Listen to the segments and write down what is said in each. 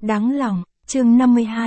Đáng lòng, chương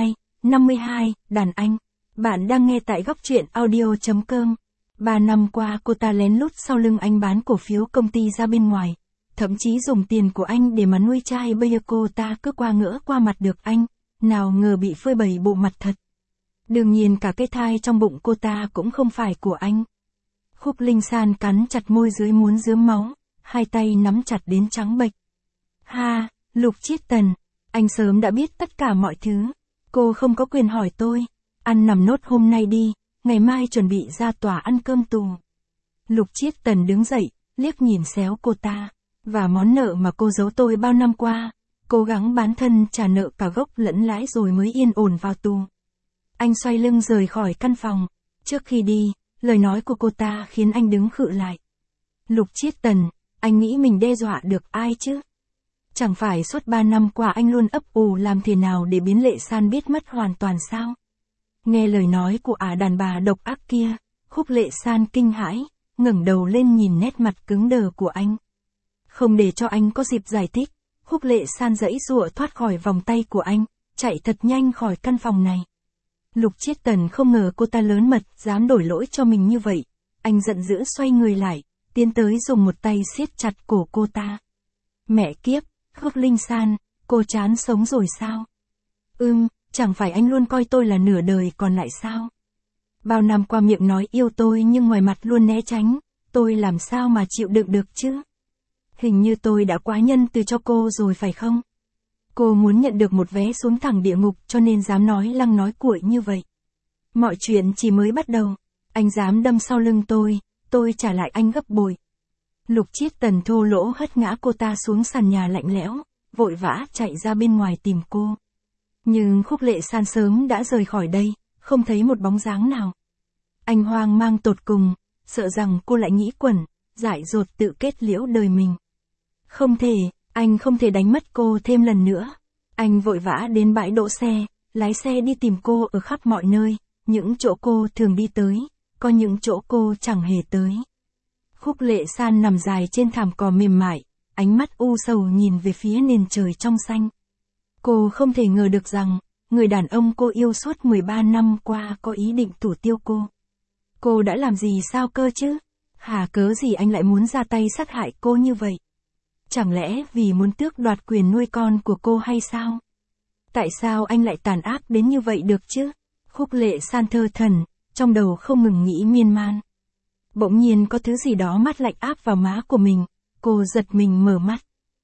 52, đàn anh. Bạn đang nghe tại góc truyện audio.com. 3 năm qua cô ta lén lút sau lưng anh bán cổ phiếu công ty ra bên ngoài. Thậm chí dùng tiền của anh để mà nuôi trai, bây giờ cô ta cứ qua ngỡ qua mặt được anh. Nào ngờ bị phơi bày bộ mặt thật. Đương nhiên cả cái thai trong bụng cô ta cũng không phải của anh. Khúc Linh San cắn chặt môi dưới muốn rớm máu, hai tay nắm chặt đến trắng bệch. Ha, Lục Chiết Tần, anh sớm đã biết tất cả mọi thứ. Cô không có quyền hỏi tôi. Ăn nằm nốt hôm nay đi, ngày mai chuẩn bị ra tòa ăn cơm tù. Lục Chiết Tần đứng dậy, liếc nhìn xéo cô ta. Và món nợ mà cô giấu tôi bao năm qua, cố gắng bán thân trả nợ cả gốc lẫn lãi rồi mới yên ổn vào tù. Anh xoay lưng rời khỏi căn phòng. Trước khi đi, lời nói của cô ta khiến anh đứng khựng lại. Lục Chiết Tần, anh nghĩ mình đe dọa được ai chứ? Chẳng phải suốt 3 năm qua anh luôn ấp ủ làm thế nào để biến Lệ San biết mất hoàn toàn sao? Nghe lời nói của đàn bà độc ác kia, Khúc Lệ San kinh hãi, ngẩng đầu lên nhìn nét mặt cứng đờ của anh. Không để cho anh có dịp giải thích, Khúc Lệ San giãy giụa thoát khỏi vòng tay của anh, chạy thật nhanh khỏi căn phòng này. Lục Chiết Tần không ngờ cô ta lớn mật dám đổi lỗi cho mình như vậy. Anh giận dữ xoay người lại, tiến tới dùng một tay siết chặt cổ cô ta. Mẹ kiếp, Khúc Linh San, cô chán sống rồi sao? Chẳng phải anh luôn coi tôi là nửa đời còn lại sao? Bao năm qua miệng nói yêu tôi nhưng ngoài mặt luôn né tránh, tôi làm sao mà chịu đựng được chứ? Hình như tôi đã quá nhân từ cho cô rồi phải không? Cô muốn nhận được một vé xuống thẳng địa ngục cho nên dám nói lăng nói cuội như vậy. Mọi chuyện chỉ mới bắt đầu. Anh dám đâm sau lưng tôi trả lại anh gấp bội. Lục Chiết Tần thô lỗ hất ngã cô ta xuống sàn nhà lạnh lẽo, vội vã chạy ra bên ngoài tìm cô. Nhưng Khúc Lệ San sớm đã rời khỏi đây, không thấy một bóng dáng nào. Anh hoang mang tột cùng, sợ rằng cô lại nghĩ quẩn, dại dột tự kết liễu đời mình. Không thể, anh không thể đánh mất cô thêm lần nữa. Anh vội vã đến bãi đỗ xe, lái xe đi tìm cô ở khắp mọi nơi, những chỗ cô thường đi tới, có những chỗ cô chẳng hề tới. Khúc Lệ San nằm dài trên thảm cỏ mềm mại, ánh mắt u sầu nhìn về phía nền trời trong xanh. Cô không thể ngờ được rằng, người đàn ông cô yêu suốt 13 năm qua có ý định thủ tiêu cô. Cô đã làm gì sao cơ chứ? Hà cớ gì anh lại muốn ra tay sát hại cô như vậy? Chẳng lẽ vì muốn tước đoạt quyền nuôi con của cô hay sao? Tại sao anh lại tàn ác đến như vậy được chứ? Khúc Lệ San thơ thẩn, trong đầu không ngừng nghĩ miên man. Bỗng nhiên có thứ gì đó mát lạnh áp vào má của mình, cô giật mình mở mắt.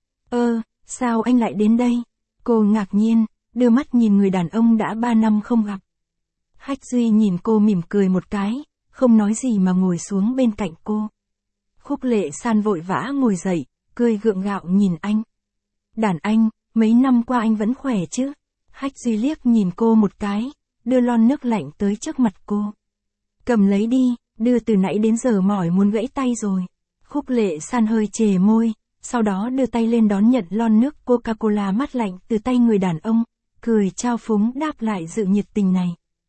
Sao anh lại đến đây? Cô ngạc nhiên, đưa mắt nhìn người đàn ông đã 3 năm không gặp. Hách Duy nhìn cô mỉm cười một cái, không nói gì mà ngồi xuống bên cạnh cô. Khúc Lệ San vội vã ngồi dậy, cười gượng gạo nhìn anh. Đàn anh, mấy năm qua anh vẫn khỏe chứ? Hách Duy liếc nhìn cô một cái, đưa lon nước lạnh tới trước mặt cô. Cầm lấy đi, đưa từ nãy đến giờ mỏi muốn gãy tay rồi. Khúc Lệ San hơi chề môi, sau đó đưa tay lên đón nhận lon nước Coca-Cola mát lạnh từ tay người đàn ông, cười trao phúng đáp lại sự nhiệt tình này.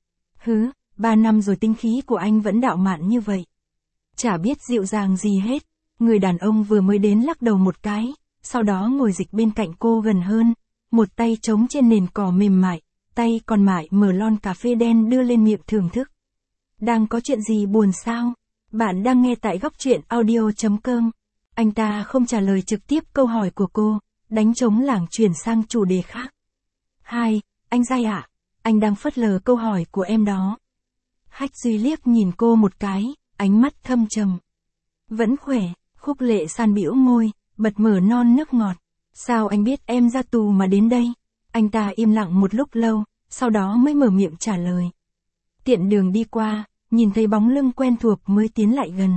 3 năm rồi tinh khí của anh vẫn đạo mạn như vậy. Chả biết dịu dàng gì hết. Người đàn ông vừa mới đến lắc đầu một cái, sau đó ngồi dịch bên cạnh cô gần hơn, một tay chống trên nền cỏ mềm mại, tay còn lại mở lon cà phê đen đưa lên miệng thưởng thức. Đang có chuyện gì buồn sao? Bạn đang nghe tại góc truyện audio.com. Anh ta không trả lời trực tiếp câu hỏi của cô, đánh trống lảng chuyển sang chủ đề khác. Anh Giai ạ, anh đang phớt lờ câu hỏi của em đó. Hách Duy liếc nhìn cô một cái, ánh mắt thâm trầm. Vẫn khỏe, Khúc Lệ San bĩu môi, bật mở non nước ngọt. Sao anh biết em ra tù mà đến đây? Anh ta im lặng một lúc lâu, sau đó mới mở miệng trả lời. Tiện đường đi qua, nhìn thấy bóng lưng quen thuộc mới tiến lại gần.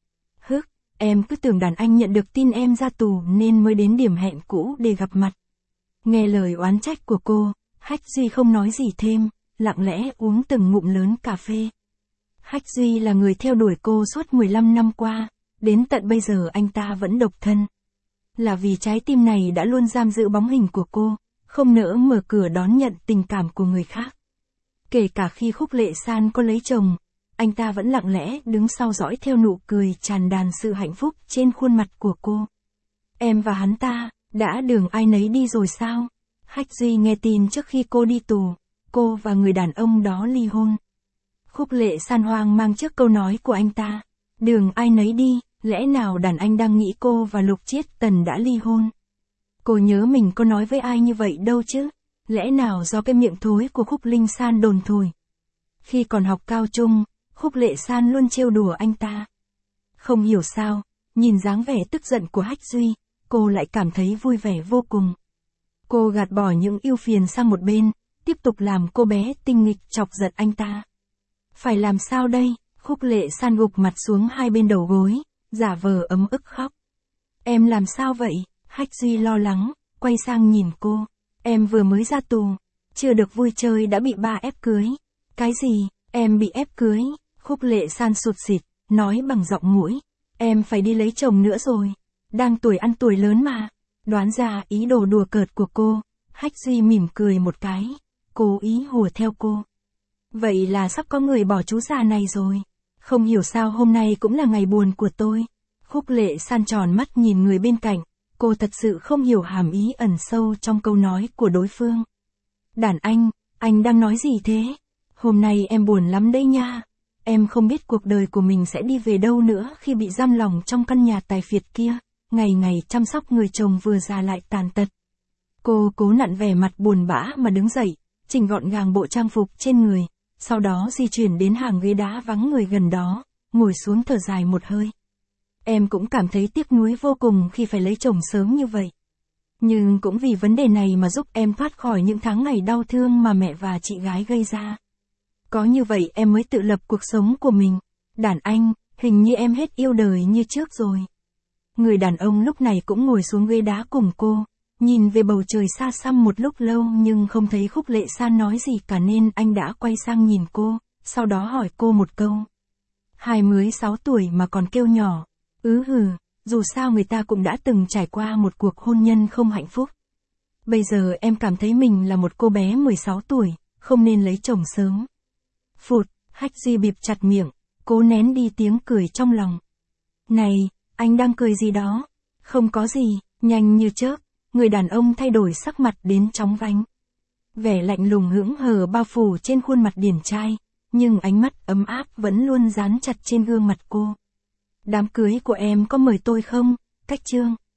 Em cứ tưởng đàn anh nhận được tin em ra tù nên mới đến điểm hẹn cũ để gặp mặt. Nghe lời oán trách của cô, Hách Duy không nói gì thêm, lặng lẽ uống từng ngụm lớn cà phê. Hách Duy là người theo đuổi cô suốt 15 năm qua, đến tận bây giờ anh ta vẫn độc thân. Là vì trái tim này đã luôn giam giữ bóng hình của cô, không nỡ mở cửa đón nhận tình cảm của người khác. Kể cả khi Khúc Lệ San có lấy chồng, anh ta vẫn lặng lẽ đứng sau dõi theo nụ cười tràn đàn sự hạnh phúc trên khuôn mặt của cô. Em và hắn ta, đã đường ai nấy đi rồi sao? Hách Duy nghe tin trước khi cô đi tù, cô và người đàn ông đó ly hôn. Khúc Lệ San hoang mang trước câu nói của anh ta. Đường ai nấy đi, lẽ nào đàn anh đang nghĩ cô và Lục Chiết Tần đã ly hôn? Cô nhớ mình có nói với ai như vậy đâu chứ? Lẽ nào do cái miệng thối của Khúc Linh San đồn thổi? Khi còn học cao trung, Khúc Lệ San luôn trêu đùa anh ta. Không hiểu sao, nhìn dáng vẻ tức giận của Hách Duy, cô lại cảm thấy vui vẻ vô cùng. Cô gạt bỏ những ưu phiền sang một bên, tiếp tục làm cô bé tinh nghịch chọc giận anh ta. Phải làm sao đây? Khúc Lệ San gục mặt xuống hai bên đầu gối, giả vờ ấm ức khóc. Em làm sao vậy? Hách Duy lo lắng, quay sang nhìn cô. Em vừa mới ra tù, chưa được vui chơi đã bị ba ép cưới. Cái gì? Em bị ép cưới? Khúc Lệ San sụt sịt, nói bằng giọng mũi. Em phải đi lấy chồng nữa rồi. Đang tuổi ăn tuổi lớn mà. Đoán ra ý đồ đùa cợt của cô, Hách Duy mỉm cười một cái, cố ý hùa theo cô. Vậy là sắp có người bỏ chú già này rồi. Không hiểu sao hôm nay cũng là ngày buồn của tôi. Khúc Lệ San tròn mắt nhìn người bên cạnh, cô thật sự không hiểu hàm ý ẩn sâu trong câu nói của đối phương. Đàn anh đang nói gì thế? Hôm nay em buồn lắm đấy nha. Em không biết cuộc đời của mình sẽ đi về đâu nữa khi bị giam lỏng trong căn nhà tài phiệt kia, ngày ngày chăm sóc người chồng vừa già lại tàn tật. Cô cố nặn vẻ mặt buồn bã mà đứng dậy, chỉnh gọn gàng bộ trang phục trên người, sau đó di chuyển đến hàng ghế đá vắng người gần đó, ngồi xuống thở dài một hơi. Em cũng cảm thấy tiếc nuối vô cùng khi phải lấy chồng sớm như vậy. Nhưng cũng vì vấn đề này mà giúp em thoát khỏi những tháng ngày đau thương mà mẹ và chị gái gây ra. Có như vậy em mới tự lập cuộc sống của mình. Đàn anh, hình như em hết yêu đời như trước rồi. Người đàn ông lúc này cũng ngồi xuống ghế đá cùng cô, nhìn về bầu trời xa xăm một lúc lâu nhưng không thấy Khúc Lệ San nói gì cả nên anh đã quay sang nhìn cô, sau đó hỏi cô một câu. 26 tuổi mà còn kêu nhỏ. Dù sao người ta cũng đã từng trải qua một cuộc hôn nhân không hạnh phúc. Bây giờ em cảm thấy mình là một cô bé 16 tuổi, không nên lấy chồng sớm. Phụt, Hách Duy bịt chặt miệng, cố nén đi tiếng cười trong lòng. Này, anh đang cười gì đó? Không có gì, nhanh như chớp, người đàn ông thay đổi sắc mặt đến chóng vánh. Vẻ lạnh lùng hững hờ bao phủ trên khuôn mặt điển trai, nhưng ánh mắt ấm áp vẫn luôn dán chặt trên gương mặt cô. Đám cưới của em có mời tôi không? Cách chương